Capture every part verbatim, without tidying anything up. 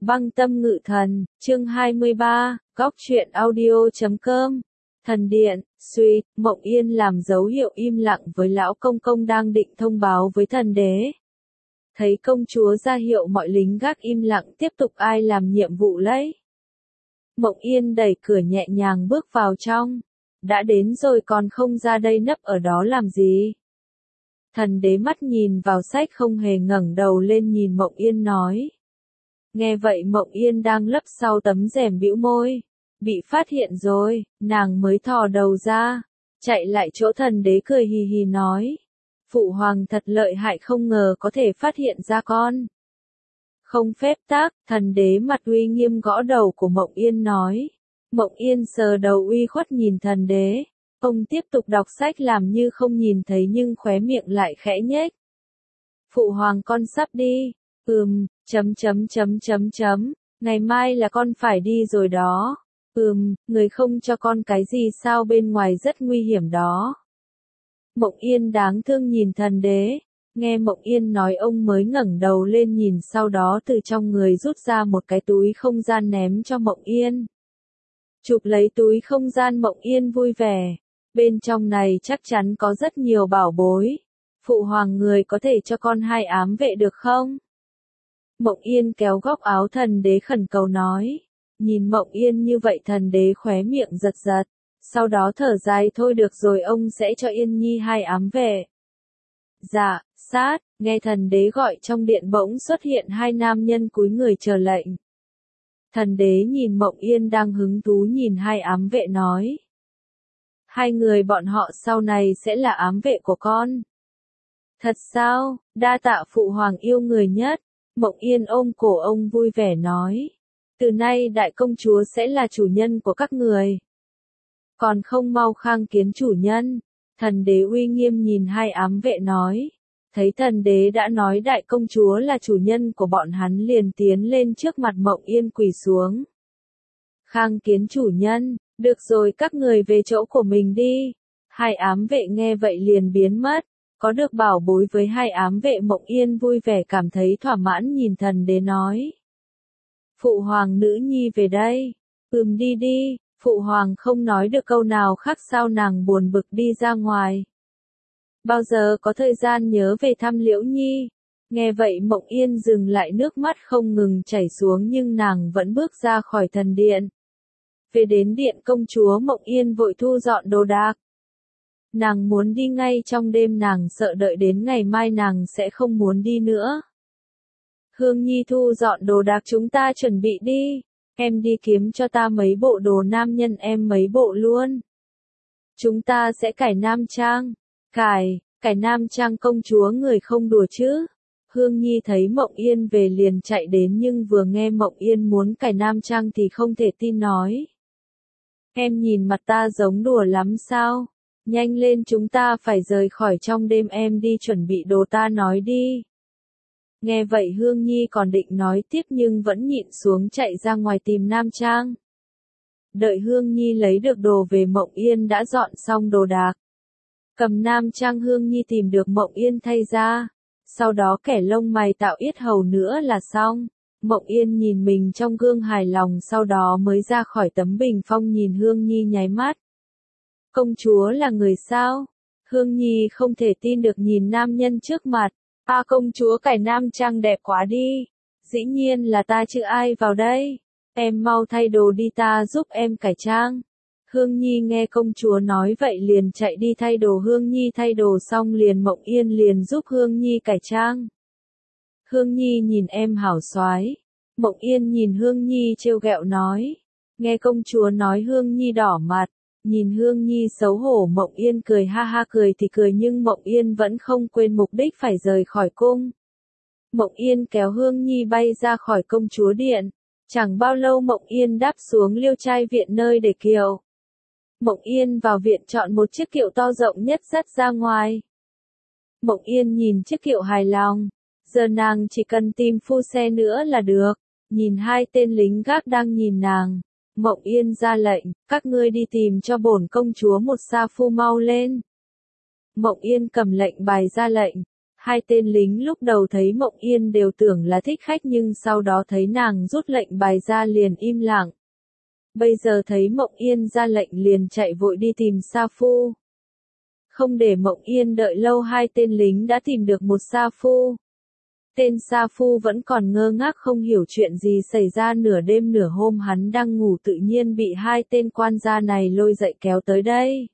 Băng tâm ngự thần, chương hai mươi ba, góc truyện audio chấm com. Thần điện, suy, Mộng Yên làm dấu hiệu im lặng với lão công công đang định thông báo với thần đế. Thấy công chúa ra hiệu mọi lính gác im lặng tiếp tục ai làm nhiệm vụ lấy. Mộng Yên đẩy cửa nhẹ nhàng bước vào trong. Đã đến rồi còn không ra đây nấp ở đó làm gì? Thần đế mắt nhìn vào sách không hề ngẩng đầu lên nhìn Mộng Yên nói. Nghe vậy Mộng Yên đang lấp sau tấm rèm bĩu môi. Bị phát hiện rồi, nàng mới thò đầu ra. Chạy lại chỗ thần đế cười hì hì nói. Phụ hoàng thật lợi hại không ngờ có thể phát hiện ra con. Không phép tắc, thần đế mặt uy nghiêm gõ đầu của Mộng Yên nói. Mộng Yên sờ đầu uy khuất nhìn thần đế. Ông tiếp tục đọc sách làm như không nhìn thấy nhưng khóe miệng lại khẽ nhếch. Phụ hoàng con sắp đi. Ừm, chấm chấm chấm chấm chấm, ngày mai là con phải đi rồi đó. Ừm, người không cho con cái gì sao bên ngoài rất nguy hiểm đó. Mộng Yên đáng thương nhìn thần đế, nghe Mộng Yên nói ông mới ngẩng đầu lên nhìn sau đó từ trong người rút ra một cái túi không gian ném cho Mộng Yên. Chụp lấy túi không gian Mộng Yên vui vẻ, bên trong này chắc chắn có rất nhiều bảo bối. Phụ hoàng người có thể cho con hai ám vệ được không? Mộng Yên kéo góc áo thần đế khẩn cầu nói. Nhìn Mộng Yên như vậy thần đế khóe miệng giật giật. Sau đó thở dài thôi được rồi ông sẽ cho Yên Nhi hai ám vệ. Dạ, sát, nghe thần đế gọi trong điện bỗng xuất hiện hai nam nhân cúi người chờ lệnh. Thần đế nhìn Mộng Yên đang hứng thú nhìn hai ám vệ nói. Hai người bọn họ sau này sẽ là ám vệ của con. Thật sao, đa tạ phụ hoàng yêu người nhất. Mộng Yên ôm cổ ông vui vẻ nói. Từ nay đại công chúa sẽ là chủ nhân của các người. Còn không mau khang kiến chủ nhân. Thần đế uy nghiêm nhìn hai ám vệ nói. Thấy thần đế đã nói đại công chúa là chủ nhân của bọn hắn liền tiến lên trước mặt Mộng Yên quỳ xuống. Khang kiến chủ nhân, được rồi các người về chỗ của mình đi. Hai ám vệ nghe vậy liền biến mất. Có được bảo bối với hai ám vệ Mộng Yên vui vẻ cảm thấy thỏa mãn nhìn thần đế nói. Phụ hoàng nữ nhi về đây. Ừm đi đi, phụ hoàng không nói được câu nào khác sao nàng buồn bực đi ra ngoài. Bao giờ có thời gian nhớ về thăm Liễu Nhi. Nghe vậy Mộng Yên dừng lại nước mắt không ngừng chảy xuống nhưng nàng vẫn bước ra khỏi thần điện. Về đến điện công chúa Mộng Yên vội thu dọn đồ đạc. Nàng muốn đi ngay trong đêm nàng sợ đợi đến ngày mai nàng sẽ không muốn đi nữa. Hương Nhi thu dọn đồ đạc chúng ta chuẩn bị đi. Em đi kiếm cho ta mấy bộ đồ nam nhân em mấy bộ luôn. Chúng ta sẽ cải nam trang. Cải, cải nam trang công chúa người không đùa chứ. Hương Nhi thấy Mộng Yên về liền chạy đến nhưng vừa nghe Mộng Yên muốn cải nam trang thì không thể tin nói. Em nhìn mặt ta giống đùa lắm sao? Nhanh lên chúng ta phải rời khỏi trong đêm em đi chuẩn bị đồ ta nói đi. Nghe vậy Hương Nhi còn định nói tiếp nhưng vẫn nhịn xuống chạy ra ngoài tìm nam trang. Đợi Hương Nhi lấy được đồ về Mộng Yên đã dọn xong đồ đạc. Cầm nam trang Hương Nhi tìm được Mộng Yên thay ra. Sau đó kẻ lông mày tạo yết hầu nữa là xong. Mộng Yên nhìn mình trong gương hài lòng sau đó mới ra khỏi tấm bình phong nhìn Hương Nhi nháy mắt. Công chúa là người sao? Hương Nhi không thể tin được nhìn nam nhân trước mặt. À công chúa cải nam trang đẹp quá đi. Dĩ nhiên là ta chứ ai vào đây. Em mau thay đồ đi ta giúp em cải trang. Hương Nhi nghe công chúa nói vậy liền chạy đi thay đồ. Hương Nhi thay đồ xong liền Mộng Yên liền giúp Hương Nhi cải trang. Hương Nhi nhìn em hảo soái. Mộng Yên nhìn Hương Nhi trêu ghẹo nói. Nghe công chúa nói Hương Nhi đỏ mặt. Nhìn Hương Nhi xấu hổ Mộng Yên cười ha ha cười thì cười nhưng Mộng Yên vẫn không quên mục đích phải rời khỏi cung. Mộng Yên kéo Hương Nhi bay ra khỏi công chúa điện. Chẳng bao lâu Mộng Yên đáp xuống liêu trai viện nơi để kiệu. Mộng Yên vào viện chọn một chiếc kiệu to rộng nhất dắt ra ngoài. Mộng Yên nhìn chiếc kiệu hài lòng. Giờ nàng chỉ cần tìm phu xe nữa là được. Nhìn hai tên lính gác đang nhìn nàng. Mộng Yên ra lệnh, các ngươi đi tìm cho bổn công chúa một sa phu mau lên. Mộng Yên cầm lệnh bài ra lệnh. Hai tên lính lúc đầu thấy Mộng Yên đều tưởng là thích khách nhưng sau đó thấy nàng rút lệnh bài ra liền im lặng. Bây giờ thấy Mộng Yên ra lệnh liền chạy vội đi tìm Sa Phu. Không để Mộng Yên đợi lâu hai tên lính đã tìm được một Sa Phu. Tên Sa Phu vẫn còn ngơ ngác không hiểu chuyện gì xảy ra, nửa đêm nửa hôm hắn đang ngủ tự nhiên bị hai tên quan gia này lôi dậy kéo tới đây.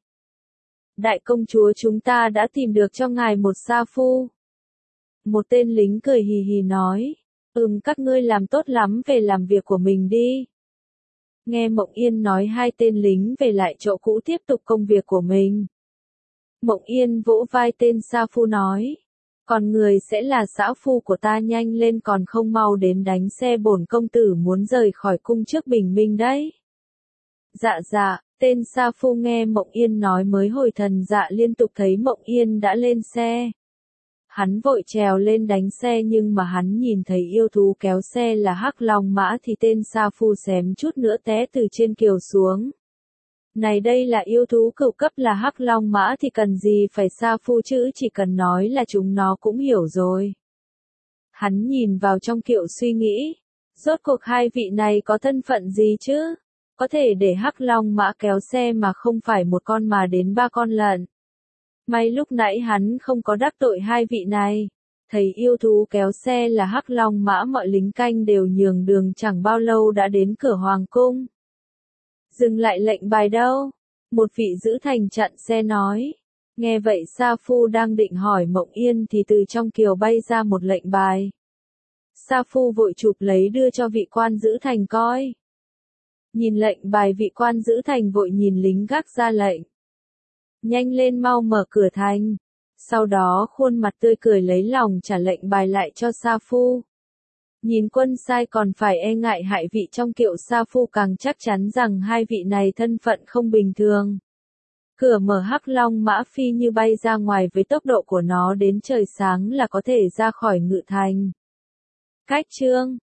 Đại công chúa, chúng ta đã tìm được cho ngài một Sa Phu. Một tên lính cười hì hì nói, ừm các ngươi làm tốt lắm, về làm việc của mình đi. Nghe Mộng Yên nói hai tên lính về lại chỗ cũ tiếp tục công việc của mình. Mộng Yên vỗ vai tên Sa Phu nói, còn người sẽ là xã phu của ta, nhanh lên còn không mau đến đánh xe, bổn công tử muốn rời khỏi cung trước bình minh đấy. Dạ dạ, tên Sa Phu nghe Mộng Yên nói mới hồi thần dạ liên tục, thấy Mộng Yên đã lên xe. Hắn vội trèo lên đánh xe nhưng mà hắn nhìn thấy yêu thú kéo xe là Hắc Long Mã thì tên Sa Phu xém chút nữa té từ trên kiều xuống. Này đây là yêu thú cửu cấp là Hắc Long Mã thì cần gì phải Sa Phu chứ, chỉ cần nói là chúng nó cũng hiểu rồi. Hắn nhìn vào trong kiệu suy nghĩ, rốt cuộc hai vị này có thân phận gì chứ? Có thể để Hắc Long Mã kéo xe mà không phải một con mà đến ba con lận. May lúc nãy hắn không có đắc tội hai vị này. Thấy yêu thú kéo xe là Hắc Long Mã, mọi lính canh đều nhường đường, chẳng bao lâu đã đến cửa hoàng cung. Dừng lại, lệnh bài đâu? Một vị giữ thành chặn xe nói. Nghe vậy Sa Phu đang định hỏi Mộng Yên thì từ trong kiều bay ra một lệnh bài. Sa Phu vội chụp lấy đưa cho vị quan giữ thành coi. Nhìn lệnh bài, vị quan giữ thành vội nhìn lính gác ra lệnh. Nhanh lên, mau mở cửa thành. Sau đó khuôn mặt tươi cười lấy lòng trả lệnh bài lại cho Sa Phu. Nhìn quân sai còn phải e ngại hại vị trong kiệu, Sa Phu càng chắc chắn rằng hai vị này thân phận không bình thường. Cửa mở, Hắc Long Mã phi như bay ra ngoài, với tốc độ của nó đến trời sáng là có thể ra khỏi ngự thành. Cách chương